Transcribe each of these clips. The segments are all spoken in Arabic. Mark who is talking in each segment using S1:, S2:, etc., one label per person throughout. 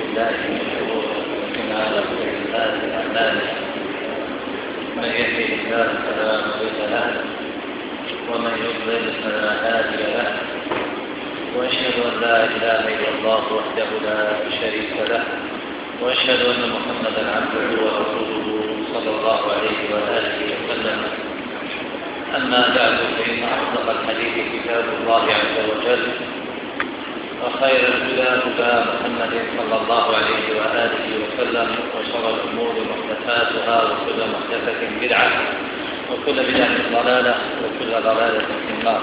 S1: بالله من شرور انفسنا وسيئات اعمالنا من يهده الله فلا مضل له ومن يضلل فلا هادي له واشهد ان لا اله الا الله وحده لا شريك له واشهد ان محمدا عبده ورسوله صلى الله عليه واله وسلم. اما بعد فان اصدق الحديث كتاب الله عز وجل وخير الهدى هدى محمد صلى الله عليه واله وسلم وشر الامور محدثاتها وكل محدثه بدعه وكل بدعه ضلاله وكل ضلاله في النار.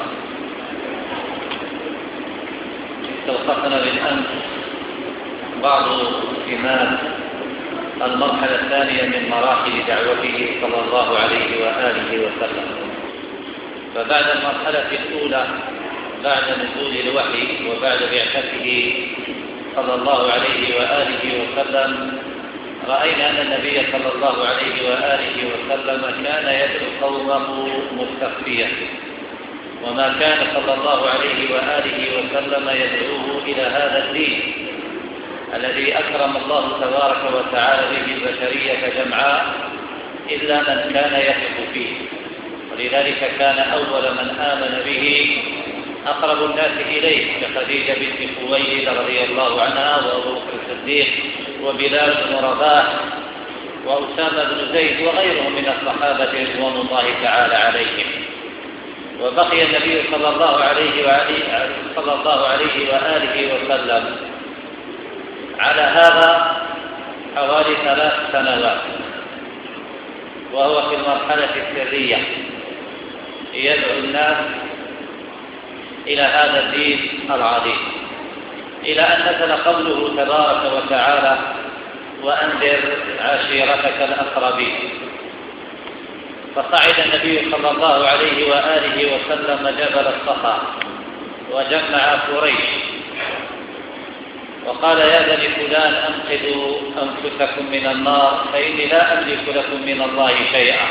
S1: استوقفنا بالامس بعض سمات المرحله الثانيه من مراحل دعوته صلى الله عليه واله وسلم. فبعد المرحله الاولى بعد نزول الوحي وبعد بعثته صلى الله عليه وآله وسلم رأينا أن النبي صلى الله عليه وآله وسلم كان يدعو قومه مستخفيا، وما كان صلى الله عليه وآله وسلم يدعوه إلى هذا الدين الذي أكرم الله تبارك وتعالى به البشرية جمعاء إلا من كان يثق فيه. ولذلك كان أول من آمن به أقرب الناس إليه كخديجة بنت خويلد رضي الله عنها وأبو بكر الصديق وبلال بن رباح وأسامة بن زيد وغيرهم من الصحابة رضوان الله تعالى عليهم. وبقي النبي صلى الله عليه وآله وسلم على هذا حوالي 3 سنوات، وهو في المرحلة السرية يدعو الناس إلى هذا الدين العظيم، إلى أن نزل قوله تبارك وتعالى: وأنذر عشيرتك الأقربين. فصعد النبي صلى الله عليه وآله وسلم جبل الصفا وجمع قريش وقال: يا بني فلان أنقذوا أنفسكم من النار فإني لا أملك لكم من الله شيئا.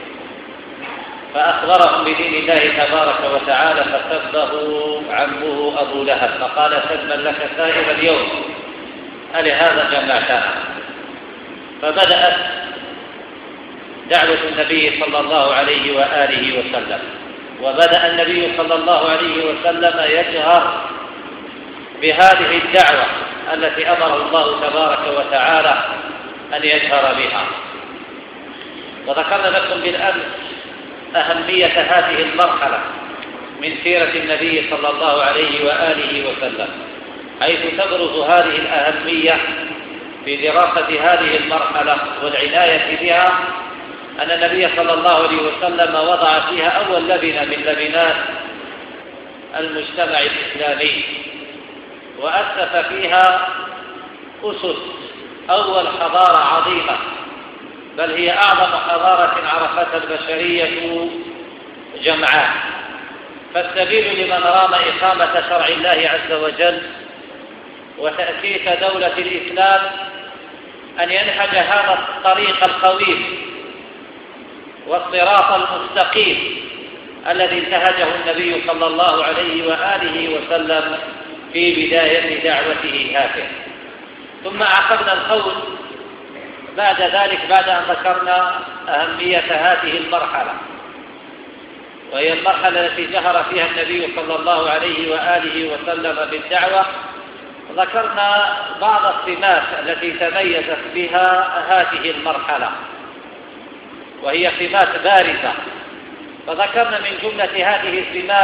S1: فأخبرهم بدين الله تبارك وتعالى فسبه عمه أبو لهب فقال: سلما لك سائر اليوم ألهذا جمعتنا؟ فبدأت دعوة النبي صلى الله عليه وآله وسلم، وبدأ النبي صلى الله عليه وسلم يجهر بهذه الدعوة التي أمره الله تبارك وتعالى أن يجهر بها. وذكرنا لكم بالأمس أهمية هذه المرحلة من سيرة النبي صلى الله عليه وآله وسلم، حيث تبرز هذه الأهمية في دراسة هذه المرحلة والعناية بها أن النبي صلى الله عليه وسلم وضع فيها أول لبنة من لبنات المجتمع الإسلامي، وأسس فيها أسس أول حضارة عظيمة، بل هي أعظم حضارة عرفتها البشرية جمعاء. فالسبيل لمن رام إقامة شرع الله عز وجل وتأسيس دولة الإسلام أن ينهج هذا الطريق القويم والصراط المستقيم الذي انتهجه النبي صلى الله عليه وآله وسلم في بداية دعوته هذه. ثم عقبنا القول بعد ذلك بعد أن ذكرنا أهمية هذه المرحلة، وهي المرحلة التي جهر فيها النبي صلى الله عليه وآله وسلم بالدعوة. ذكرنا بعض السمات التي تميزت بها هذه المرحلة، وهي سمات بارزة. فذكرنا من جملة هذه السمات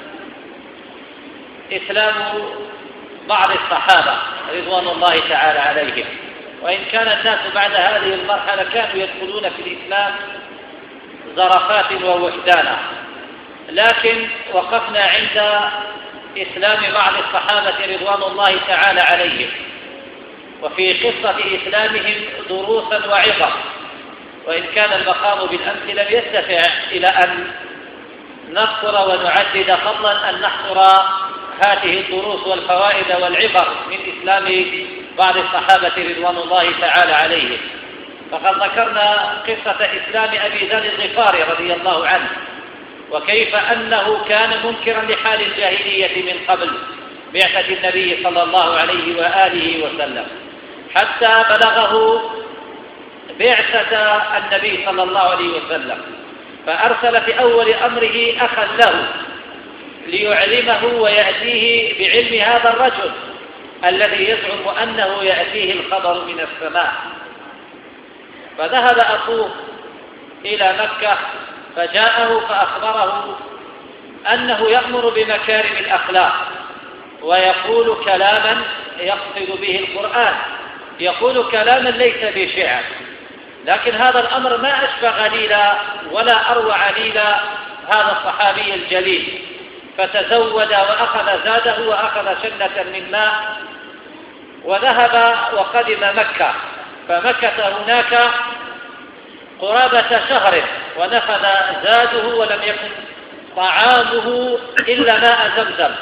S1: إسلام بعض الصحابة رضوان الله تعالى عليهم، وإن كان الناس بعد هذه المرحلة كانوا يدخلون في الإسلام زرفات ووحدانا، لكن وقفنا عند إسلام بعض الصحابة رضوان الله تعالى عليهم، وفي قصة إسلامهم دروسا وعظة. وإن كان المقام بالأمس لم يستطع إلى أن نذكر ونعدد فضلا أن نحصر هذه الدروس والفوائد والعبر من إسلام بعض الصحابة رضوان الله تعالى عليهم. فقد ذكرنا قصة إسلام أبي ذر الغفاري رضي الله عنه، وكيف أنه كان منكرا لحال الجاهلية من قبل بعثة النبي صلى الله عليه وآله وسلم، حتى بلغه بعثة النبي صلى الله عليه وسلم، فأرسل في أول أمره أخا له ليعلمه ويأتيه بعلم هذا الرجل الذي يزعم أنه يأتيه الخبر من السماء. فذهب أخوه إلى مكة فجاءه فأخبره أنه يأمر بمكارم الأخلاق ويقول كلاما يقصد به القرآن، يقول كلاما ليس بشعر، لكن هذا الأمر ما أشبه غليلا ولا أروع غليلا هذا الصحابي الجليل، فتزود وأخذ زاده وأخذ شنة من ماء وذهب وقدم مكة، فمكث هناك قرابة شهر ونفذ زاده ولم يكن طعامه إلا ماء زمزم،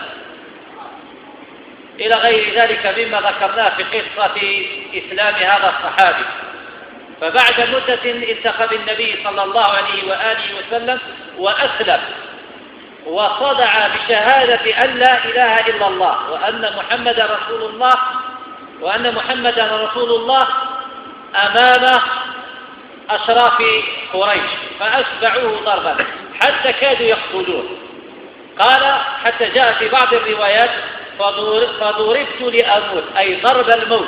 S1: إلى غير ذلك مما ذكرناه في قصة إسلام هذا الصحابي. فبعد مدة التقى بالنبي صلى الله عليه وآله وسلم وأسلم وصدع بشهادة أن لا إله إلا الله وأن محمدا رسول الله أمام أشراف قريش، فأتبعوه ضربا حتى كادوا يقتلون. قال حتى جاء في بعض الروايات فضربت لأموت، أي ضرب الموت،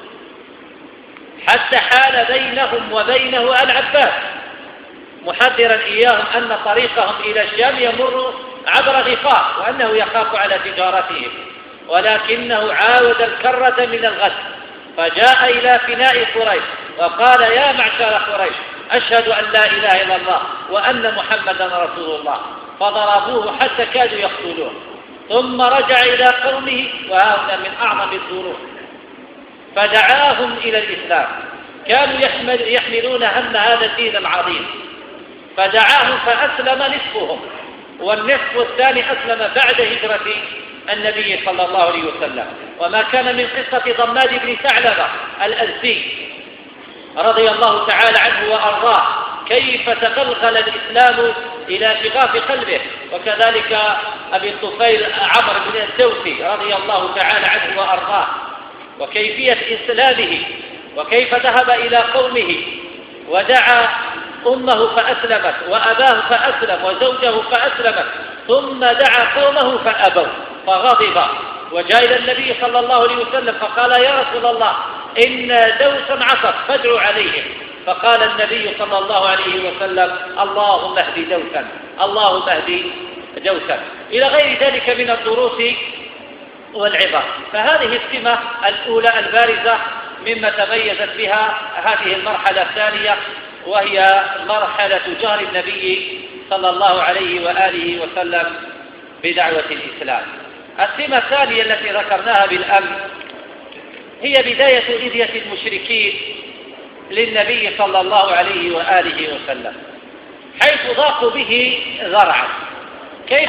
S1: حتى حال بينهم وبينه العباس محذرا إياهم أن طريقهم إلى الشام يمر عبر غفار وأنه يخاف على تجارتهم، ولكنه عاود الكرة من الغد فجاء إلى فناء قريش وقال يا معشر قريش أشهد أن لا إله إلا الله وأن محمدا رسول الله، فضربوه حتى كادوا يقتلوه، ثم رجع إلى قومه وهذا من أعظم الظروف فدعاهم إلى الإسلام. كانوا يحملون هم هذا الدين العظيم، فدعاهم فأسلم نصفهم والنصف الثاني أسلم بعد هجرة النبي صلى الله عليه وسلم. وما كان من قصة ضماد بن ثعلبة الأزدي رضي الله تعالى عنه وأرضاه كيف تغلغل الإسلام إلى شغاف قلبه، وكذلك أبي الطفيل عمرو بن الدوسي رضي الله تعالى عنه وأرضاه وكيفية إسلامه وكيف ذهب إلى قومه ودعا أمه فأسلمت وأباه فأسلم وزوجه فأسلمت، ثم دعا قومه فأبوا فغضب وجاء إلى النبي صلى الله عليه وسلم فقال يا رسول الله إن دوسا عصت فادعوا عليهم، فقال النبي صلى الله عليه وسلم اللهم اهد دوسا اللهم اهد دوسا، إلى غير ذلك من الدروس والعبر. فهذه السمة الأولى البارزة مما تميزت بها هذه المرحلة الثانية، وهي مرحلة جهر النبي صلى الله عليه وآله وسلم بدعوة الإسلام. السمة الثانية التي ذكرناها بالأمس هي بداية إذية المشركين للنبي صلى الله عليه وآله وسلم، حيث ضاقوا به ذرعا. كيف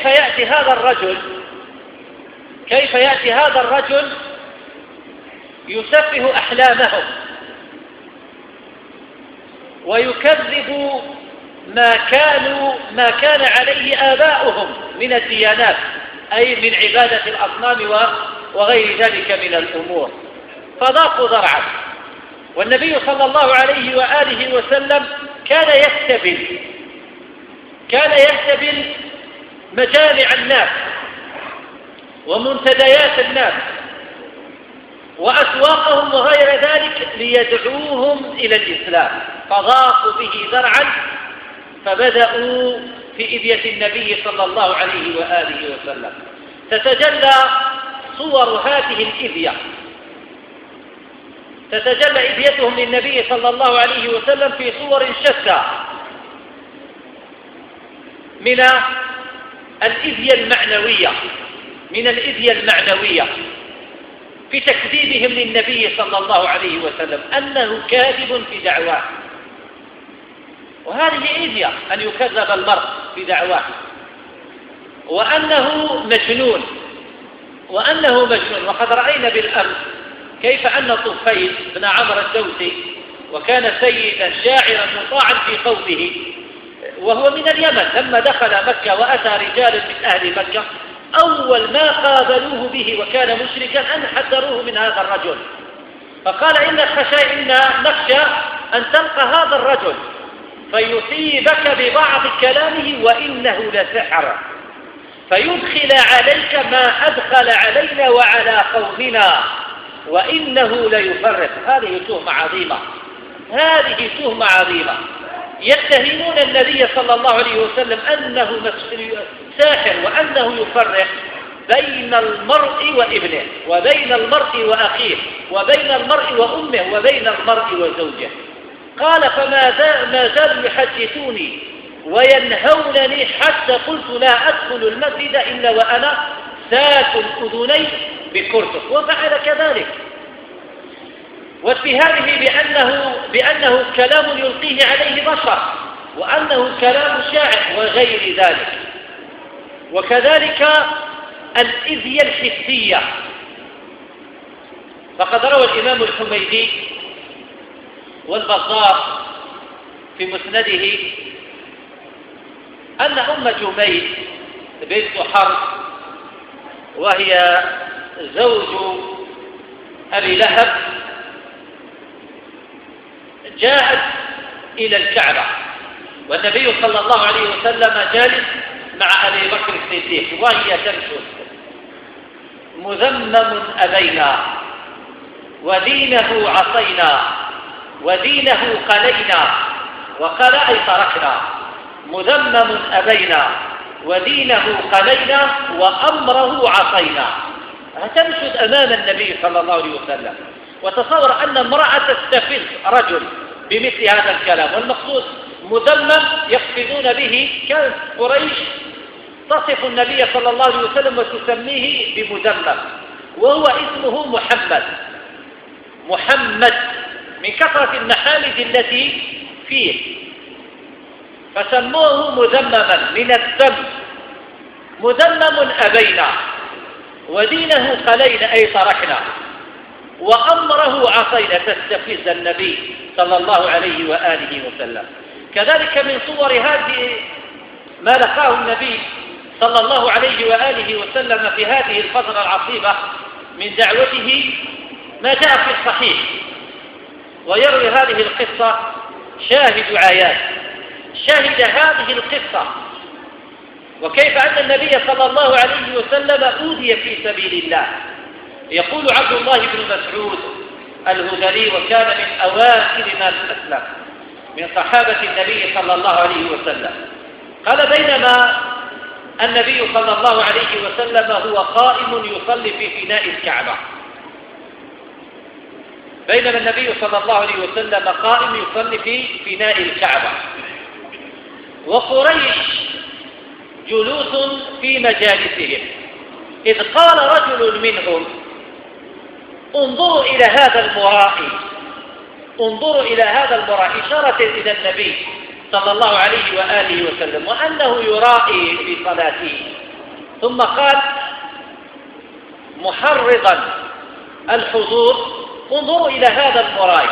S1: يأتي هذا الرجل يسفه أحلامهم ويكذب ما كان عليه آباؤهم من الديانات، أي من عبادة الأصنام وغير ذلك من الأمور، فضاقوا ذرعا. والنبي صلى الله عليه وآله وسلم كان يستبل مجامع الناس ومنتديات الناس وأسواقهم وغير ذلك ليدعوهم إلى الإسلام، فضاقوا به ذرعا فبدأوا في إذية النبي صلى الله عليه وآله وسلم. تتجلى صور هذه الإذية، تتجلى إذيتهم للنبي صلى الله عليه وسلم في صور شتى، من الإذية المعنوية في تكذيبهم للنبي صلى الله عليه وسلم أنه كاذب في دعواه، وهذه إذية أن يكذب المرء في دعواه، وأنه مجنون. وقد رأينا بالأمس كيف أن طفيل بن عمرو الدوسي وكان سيدا شاعرا مطاعا في قومه وهو من اليمن، لما دخل مكة وأتى رجال من أهل مكة أول ما قابلوه به وكان مشركا أن حذروه من هذا الرجل، فقال إن نخشى أن تلقى هذا الرجل فيصيبك ببعض كلامه وإنه لسحر، فيدخل عليك ما أدخل علينا وعلى قومنا وإنه ليفرق. هذه تهمة عظيمة، هذه تهمة عظيمة. يتهمون النبي صلى الله عليه وسلم أنه ساحر وأنه يفرق بين المرء وابنه وبين المرء وأخيه وبين المرء وأمه وبين المرء وزوجه. قال ما زالوا يحدثوني وينهونني حتى قلت لا أدخل المسجد إلا وأنا ساك الأذنين بكرتك، وفعل كذلك، واتهامه بأنه كلام يلقيه عليه بشر وأنه كلام شاعر وغير ذلك. وكذلك الإذية الحسية، فقد روى الإمام الحميدي والبزار في مسنده أن أم جميل بنت حرب وهي زوج أبي لهب جاءت إلى الكعبة والنبي صلى الله عليه وسلم جالس مع أبي بكر الصديق وهي تمشي مذمم أبينا ودينه عصينا ودينه قلينا، وقال أي تركنا، مذمم أبينا ودينه قلينا وأمره عصينا. تمشد أمام النبي صلى الله عليه وسلم، وتصور أن امرأة تستفز رجل بمثل هذا الكلام، والمقصود مذمم يقصدون به كان قريش تصف النبي صلى الله عليه وسلم وتسميه بمذمم، وهو اسمه محمد من كثرة المحامد التي فيه، فسموه مذمما من الذم، مذمم أبينا ودينه قلينا أي تركنا وأمره عصينا، تستفز النبي صلى الله عليه وآله وسلم. كذلك من صور هذه ما لقاه النبي صلى الله عليه وآله وسلم في هذه الفترة العصيبة من دعوته ما جاء في الصحيح، ويروي هذه القصة شاهد عيان شهد هذه القصة، وكيف أن النبي صلى الله عليه وسلم أوذي في سبيل الله. يقول عبد الله بن مسعود الهذلي وكان من أوائل من أسلم من صحابة النبي صلى الله عليه وسلم، قال بينما النبي صلى الله عليه وسلم هو قائم يصلي في فناء الكعبة، بينما النبي صلى الله عليه وسلم قائم يصلي في فناء الكعبة وقريش جلوس في مجالسهم، إذ قال رجل منهم انظروا إلى هذا المرائي، انظروا إلى هذا المرائي، إشارة إلى النبي صلى الله عليه وآله وسلم وأنه يرائي في صلاته. ثم قال محرضا الحضور انظروا إلى هذا المرائي،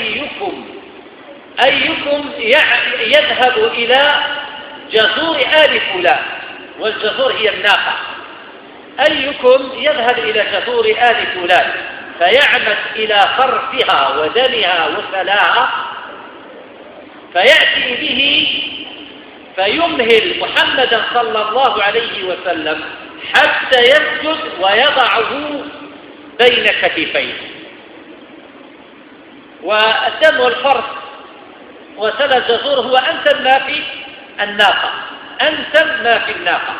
S1: أيكم يذهب إلى جزور آل فلان، والجزور هي الناقة، أيكم يذهب إلى جزور آل فلان فيعمد إلى خرفها ودمها وسلاها فيأتي به فيمهل محمدا صلى الله عليه وسلم حتى يسجد ويضعه بين كتفيه، والدم والفرث وسل الجزور هو أنسب ما في الناقة، أنسب ما في الناقة.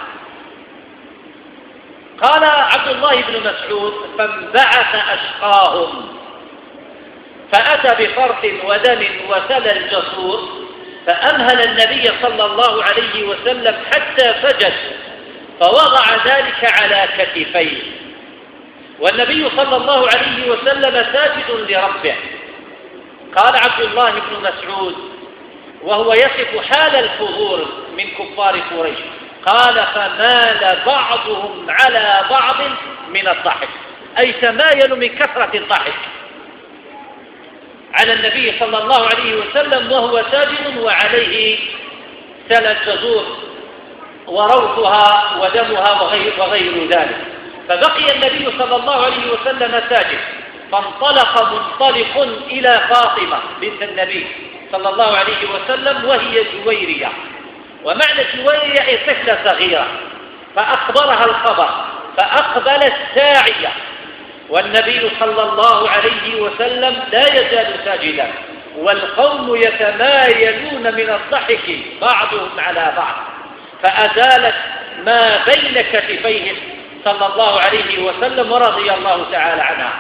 S1: قال عبد الله بن مسعود فانبعث أشقاهم فأتى بفرث ودم وسل الجسور فأمهل النبي صلى الله عليه وسلم حتى سجد فوضع ذلك على كتفيه، والنبي صلى الله عليه وسلم ساجد لربه. قال عبد الله بن مسعود وهو يصف حال الفضول من كفار قريش، قال فمال بعضهم على بعض من الضحك، أي تمايلوا من كثرة الضحك على النبي صلى الله عليه وسلم وهو ساجد وعليه سل الجزور وروثها ودمها وغير ذلك. فبقي النبي صلى الله عليه وسلم ساجد فانطلق منطلق إلى فاطمة بنت النبي صلى الله عليه وسلم وهي جويرية، ومعنى جويرية أي طفلة صغيرة، فأخبرها الخبر فأقبلت ساعية، والنبي صلى الله عليه وسلم لا يزال ساجدا، والقوم يتمايلون من الضحك بعضهم على بعض، فأزالت ما بين كتفيه صلى الله عليه وسلم ورضي الله تعالى عنها،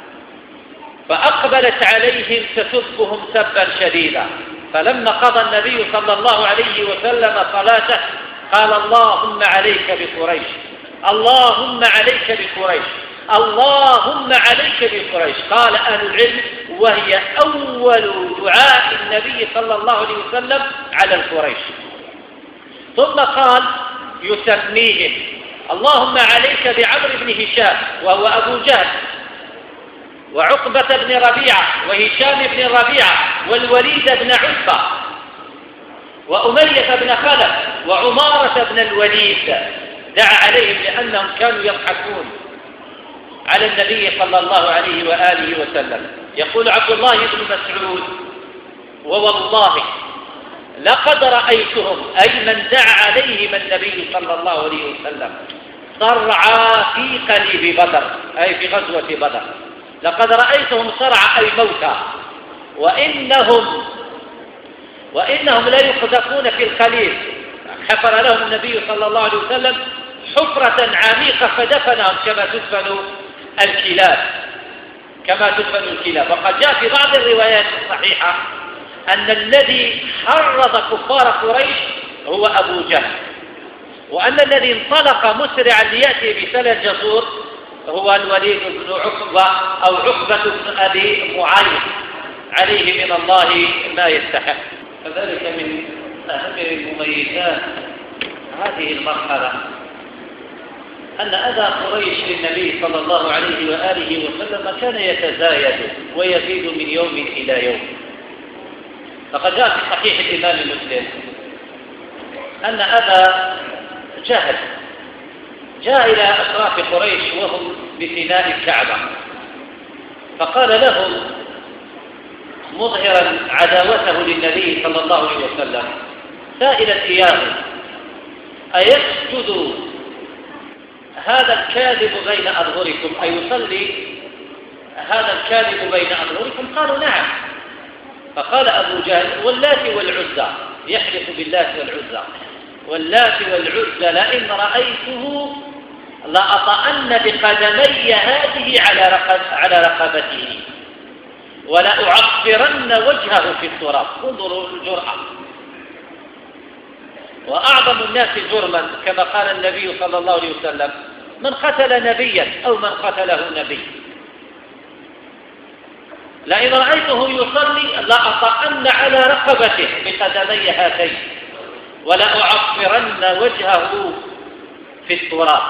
S1: فأقبلت عليهم تسبهم سبا شديدا. فلما قضى النبي صلى الله عليه وسلم صلاته قال: اللهم عليك بقريش، اللهم عليك بقريش، اللهم عليك بقريش. قال أهل العلم: وهي أول دعاء النبي صلى الله عليه وسلم على القريش. ثم قال يسميهم: اللهم عليك بعمرو بن هشام وهو أبو جهل، وعقبة بن ربيعة وهشام بن ربيعة والوليد بن عتبة وأمية بن خلف وعمارة بن الوليد. دعا عليهم لأنهم كانوا يضحكون على النبي صلى الله عليه وآله وسلم. يقول عبد الله بن مسعود: ووالله لقد رأيتهم، أي من دعا عليهم النبي صلى الله عليه وسلم، صرعى في قليب بدر، أي في غزوة بدر. لقد رأيتهم صرعى أي موتى، وإنهم لا يقذفون في القليب. حفر لهم النبي صلى الله عليه وسلم حفرة عميقة فدفنهم كما تدفن الكلاب. وقد جاء في بعض الروايات الصحيحة أن الذي حرض كفار قريش هو أبو جهل، وأن الذي انطلق مسرعا ليأتي بسل الجسور هو الوليد بن عقبة أو عقبة بن أبي معيط، عليه من الله ما يستحق. فذلك من أهم المميزات هذه المرحلة أن أذى قريش للنبي صلى الله عليه وآله وسلم كان يتزايد ويزيد من يوم إلى يوم. فقد جاء في صحيح الإمام مسلم أن أبا جهل جاء إلى أشراف قريش وهم بفناء الكعبة، فقال لهم مظهرا عداوته للنبي صلى الله عليه وسلم سائلا إياه: أيسجد هذا الكاذب بين أظهركم، أيصلي هذا الكاذب بين أظهركم؟ قالوا: نعم. فقال أبو جهل: واللات والعزى، يحلف باللات والعزى، واللات والعزى لئن رأيته لأطأن بقدمي هذه على رقبته ولأعصرن وجهه في التراب. انظروا الجرأة. وأعظم الناس جرما كما قال النبي صلى الله عليه وسلم: من قتل نبيا أو من قتله نبي. لئن رأيته يصلي لأطأن على رقبته بقدمي هاتين ولأعصرن وجهه في التراب.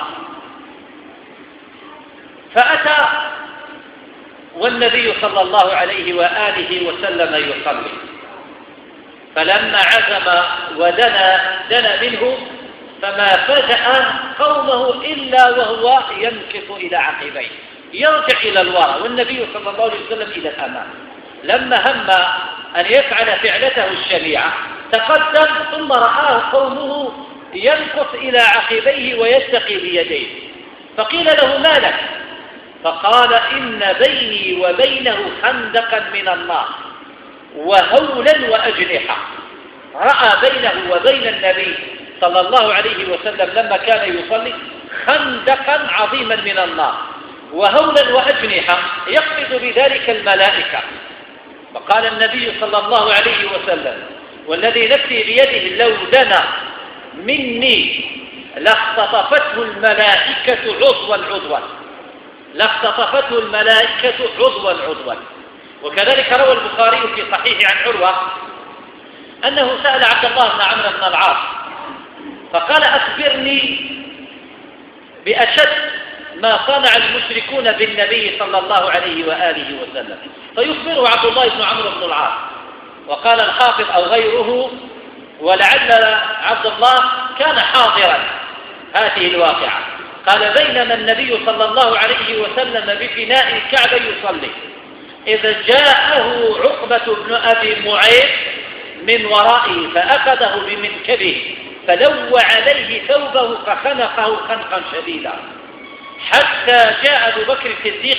S1: فأتى والنبي صلى الله عليه وآله وسلم يصلي، فلما عزم دنا منه فما فجأ قومه إلا وهو ينكف إلى عقبيه، يرجع إلى الوراء، والنبي صلى الله عليه وسلم إلى الأمام. لما هم أن يفعل فعلته الشنيعة تقدم، ثم رآه قومه ينكف إلى عقبيه ويتقي بيديه، فقيل له: ما لك؟ فقال: إن بيني وبينه خندقا من النار وهولا وأجنحة. رأى بينه وبين النبي صلى الله عليه وسلم لما كان يصلي خندقا عظيما من النار وهولا وأجنحة يقصد بذلك الملائكة. فقال النبي صلى الله عليه وسلم: والذي نفسي بيده لو دنا مني لاختطفته الملائكة عضوا، لاختطفته الملائكة عضوا. وكذلك روى البخاري في صحيح عن عروة أنه سأل عبد الله بن عمرو بن العاص فقال: أخبرني بأشد ما صنع المشركون بالنبي صلى الله عليه وآله وسلم. فيخبره عبد الله بن عمرو بن العاص. وقال الحافظ أو غيره: ولعل عبد الله كان حاضرا هذه الواقعة، قال بينما النبي صلى الله عليه وسلم بفناء الكعبة يصلي إذا جاءه عقبة بن أبي معيط من ورائه فأخذه بمنكبه فلو عليه ثوبه فخنقه خنقا شديدا حتى جاء أبو بكر الصديق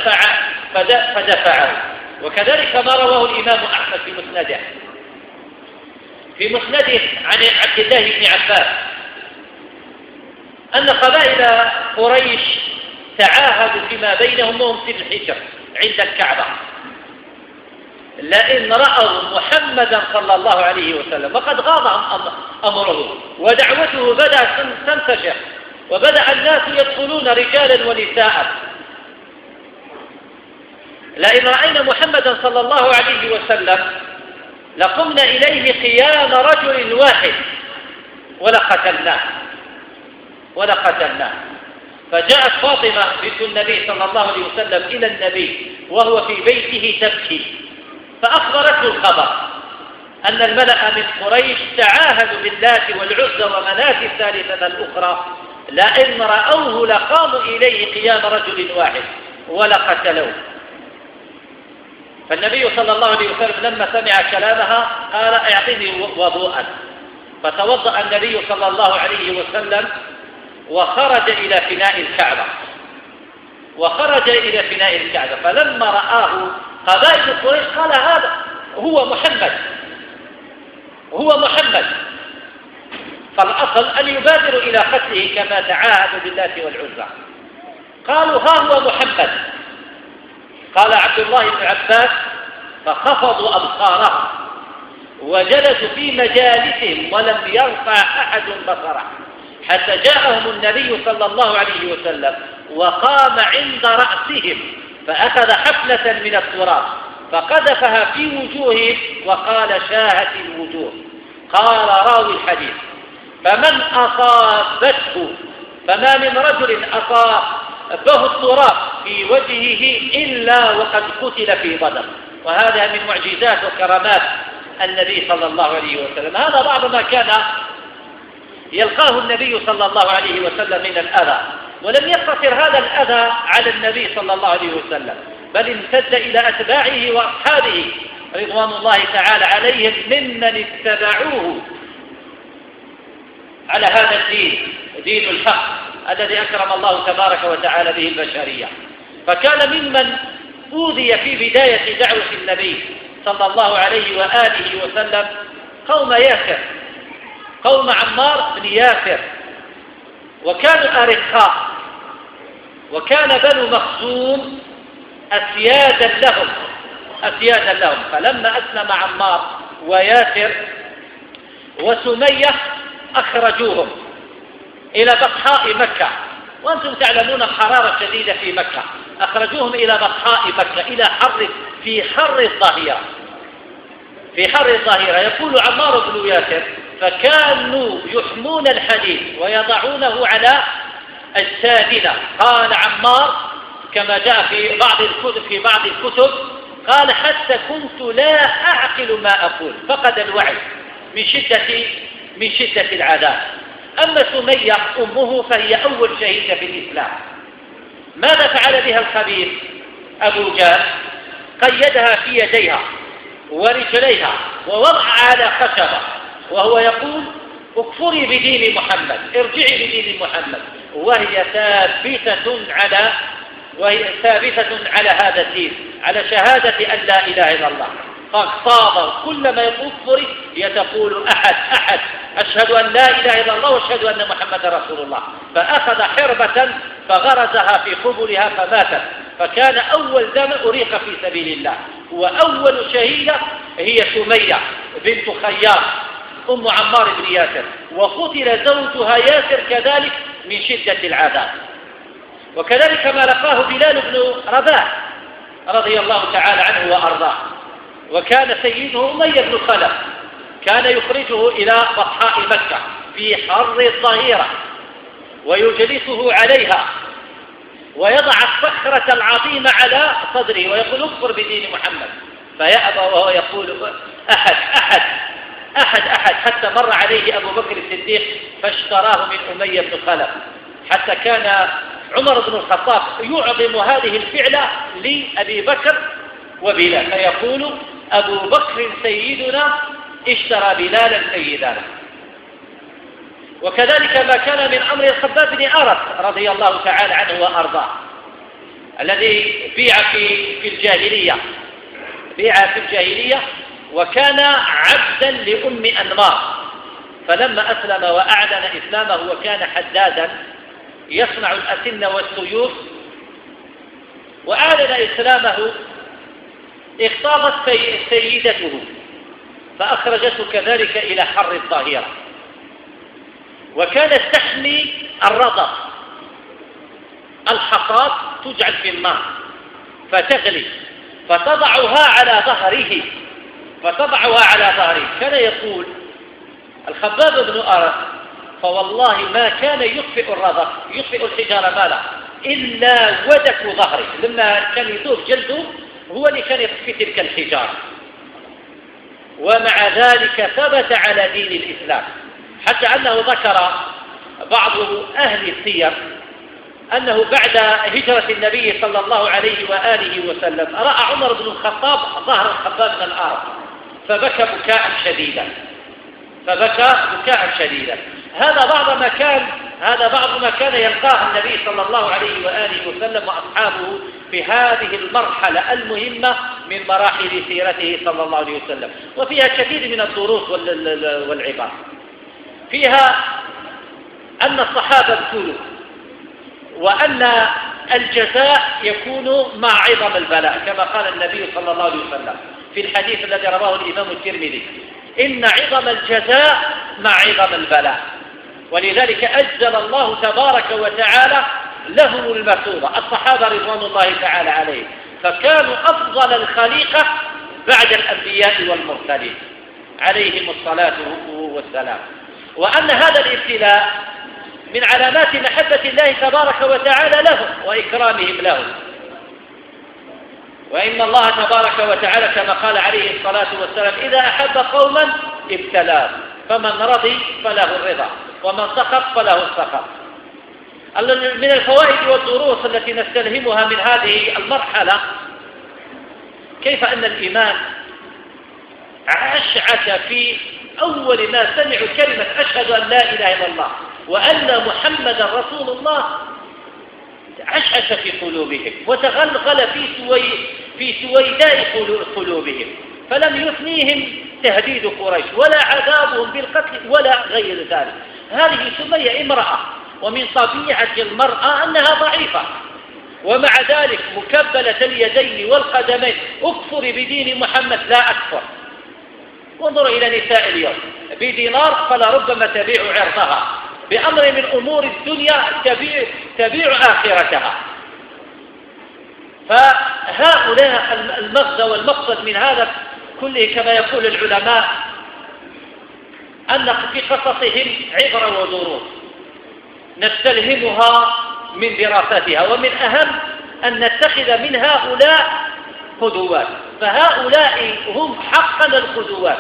S1: فدفعه. وكذلك ما رواه الإمام أحمد في مسنده عن عبد الله بن عباس أن قبائل قريش تعاهدوا فيما بينهم وهم في الحجر عند الكعبة لئن رأوا محمدا صلى الله عليه وسلم وقد غاضهم أمره ودعوته بدأت تنتشر وبدأ الناس يدخلون رجالا ونساء، لئن رأينا محمدا صلى الله عليه وسلم لقمنا إليه قيام رجل واحد ولقتلناه. فجاءت فاطمة بنت النبي صلى الله عليه وسلم إلى النبي وهو في بيته تبكي فأخبرته الخبر أن الملأ من قريش تعاهدوا باللات والعزى ومناة الثالثة الأخرى لئن رأوه لقاموا إليه قيام رجل واحد ولقتلوه. فالنبي صلى الله عليه وسلم لما سمع كلامها قال اعطني وضوءا، فتوضأ النبي صلى الله عليه وسلم وخرج إلى فناء الكعبة فلما رآه قبائل قريش قال هذا هو محمد. فالأصل أن يبادروا إلى قتله كما تعاهدوا باللات والعزى. قالوا ها هو محمد. قال عبد الله بن عباس فخفضوا أبصارهم وجلسوا في مجالسهم ولم يرفع أحد بصره حتى جاءهم النبي صلى الله عليه وسلم وقام عند رأسهم فأخذ حفلة من التراب فقذفها في وجوههم وقال شاهت الوجوه. قال راوي الحديث فمن أصابته فما من رجل أصابه التراب في وجهه إلا وقد قتل في بدر. وهذا من معجزات وكرامات النبي صلى الله عليه وسلم. هذا بعض ما كان يلقاه النبي صلى الله عليه وسلم من الأذى، ولم يقتصر هذا الأذى على النبي صلى الله عليه وسلم بل امتد إلى أتباعه وأصحابه رضوان الله تعالى عليهم ممن اتبعوه على هذا الدين، دين الحق الذي أكرم الله تبارك وتعالى به البشرية. فكان ممن أوذي في بداية دعوة النبي صلى الله عليه وآله وسلم قوم عمار بن ياسر، وكانوا أرقاء، وكان بنو مخزوم أسيادا لهم. فلما أسلم عمار وياسر وسمية أخرجوهم إلى بطحاء مكة، وأنتم تعلمون الحرارة الشديدة في مكة، أخرجوهم إلى بطحاء مكة في حر الظهيرة. يقول عمار بن ياسر فكانوا يحمون الحديد ويضعونه على أجسادنا. قال عمار كما جاء في بعض الكتب قال حتى كنت لا أعقل ما أقول، فقد الوعي من شدة العذاب. أما سمية أمه فهي أول شهيدة في الإسلام. ماذا فعل بها الخبيث أبو جهل؟ قيدها في يديها ورجليها ووضع على خشبة وهو يقول اكفري بدين محمد، ارجعي بدين محمد، وهي ثابتة على هذا الدين، على شهادة أن لا إله إلا الله. فاغتاظوا كلما يقول اكفري يتقول أحد أشهد أن لا إله إلا الله وأشهد أن محمد رسول الله. فأخذ حربة فغرزها في قبلها فماتت. فكان أول دم أريق في سبيل الله، وأول شهيدة هي سمية بنت خياط أم عمار بن ياسر، وقتل زوجها ياسر كذلك من شدة العذاب. وكذلك ما لقاه بلال بن رباح رضي الله تعالى عنه وأرضاه، وكان سيده أمية بن خلف، كان يخرجه إلى بطحاء مكة في حر الظهيرة ويجلسه عليها ويضع الصخرة العظيمة على صدره ويقول اكفر بدين محمد، فيأبى وهو يقول أحد حتى مر عليه أبو بكر الصديق فاشتراه من أمية بن خلف حتى كان عمر بن الخطاب يعظم هذه الفعلة لأبي بكر وبلال، فيقول أبو بكر سيدنا اشترى بلالا سيدنا. وكذلك ما كان من أمر الخباب بن أرت رضي الله تعالى عنه وأرضاه، الذي بيع في الجاهلية وكان عبدا لأم أنمار، فلما أسلم وأعلن إسلامه وكان حدادا يصنع الأسن والسيوف وأعلن إسلامه، اغتاظت سيدته فأخرجته كذلك إلى حر الظهيرة، وكانت تحمي الرضا، الحصاد تجعل في الماء فتغلي فتضعها على ظهره كان يقول الخباب بن أرت فوالله ما كان يطفئ الرضا يطفئ الحجارة ماله إلا ودك ظهره، لما كان يذوب جلده هو اللي كان يطفي تلك الحجارة، ومع ذلك ثبت على دين الإسلام، حتى أنه ذكر بعض أهل السير أنه بعد هجرة النبي صلى الله عليه وآله وسلم رأى عمر بن الخطاب ظهر الخباب بن الأرت فبكى بكاء شديدا. هذا بعض ما كان يلقاه النبي صلى الله عليه وآله وسلم وأصحابه في هذه المرحلة المهمة من مراحل سيرته صلى الله عليه وسلم، وفيها كثير من الدروس والعبر. فيها أن الصحابة ابتلوا، وأن الجزاء يكون مع عظم البلاء، كما قال النبي صلى الله عليه وسلم في الحديث الذي رواه الإمام الترمذي: إن عظم الجزاء مع عظم البلاء. ولذلك أجل الله تبارك وتعالى لهم المثوبة، الصحابة رضوان الله تعالى عليهم، فكانوا أفضل الخليقة بعد الأنبياء والمرسلين عليهم الصلاة والسلام. وأن هذا الابتلاء من علامات محبة الله تبارك وتعالى لهم وإكرامهم لهم. وإن الله تبارك وتعالى كما قال عليه الصلاة والسلام: إذا أحب قوما ابتلاهم، فمن رضي فله الرضا ومن سخط فله السخط. من الفوائد والدروس التي نستلهمها من هذه المرحلة كيف أن الإيمان عشعش في أول ما سمعوا كلمة أشهد أن لا إله إلا الله وأن محمدا رسول الله، عشعش في قلوبهم وتغلغل في سويداء قلوبهم، فلم يثنيهم تهديد قريش ولا عذابهم بالقتل ولا غير ذلك. هذه سمية امرأة، ومن طبيعة المرأة أنها ضعيفة، ومع ذلك مكبلة اليدين والقدمين: اكفر بدين محمد لا أكفر. وانظر إلى نساء اليوم: بدينار فلربما تبيع عرضها، بأمر من أمور الدنيا تبيع آخرتها. فهؤلاء المغزى والمقصد من هذا كله كما يقول العلماء أن في قصصهم عبرة ودروس نستلهمها من دراستها، ومن أهم أن نتخذ من هؤلاء قدوات، فهؤلاء هم حقا القدوات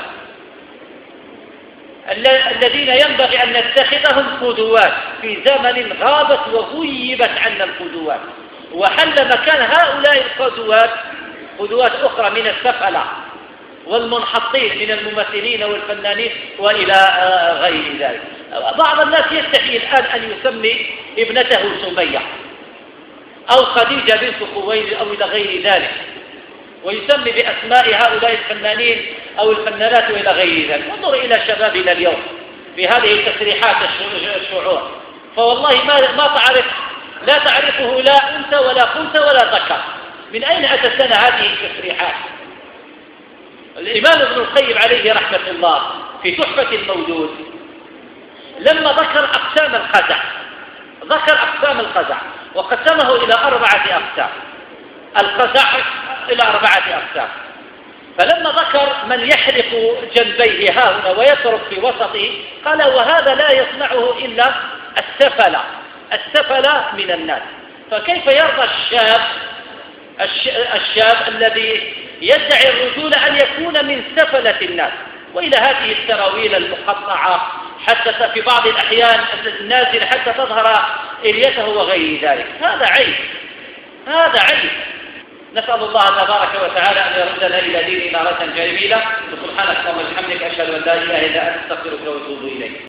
S1: الذين ينبغي أن نتخذهم قدوات في زمن غابت وغيبت عنا القدوات، وحل مكان هؤلاء القدوات قدوات أخرى من السفلة والمنحطين من الممثلين والفنانين وإلى غير ذلك. بعض الناس يستحي الآن أن يسمي ابنته سمية أو خديجة بنت خويلد أو إلى غير ذلك، ويسمي بأسماء هؤلاء الفنانين أو الفنانات وإلى غير ذلك. انظر إلى شبابنا اليوم في هذه التسريحات الشعور، فوالله ما تعرف، لا تعرفه لا أنثى ولا أنثى ولا ذكر. من أين أتت لنا هذه التسريحات؟ الإمام ابن القيم عليه رحمة الله في تحفة المولود لما ذكر أقسام القزع وقسمه إلى 4 أقسام. القزع إلى 4 أقسام. فلما ذكر من يحرق جنبيه هنا ويترك في وسطه قال: وهذا لا يصنعه إلا السفلة من الناس. فكيف يرضى الشاب الذي يدعي الرجولة أن يكون من سفلة الناس؟ وإلى هذه السراويل المقطعة حتى في بعض الأحيان النازل حتى تظهر إليته وغير ذلك. هذا عيب، هذا عيب. نسأل الله تبارك وتعالى أن يردنا إلى ديننا مرة جميلة. وسبحانك اللهم وبحمدك أشهد أن لا إله إلا أنت أستغفرك وأتوب إليك.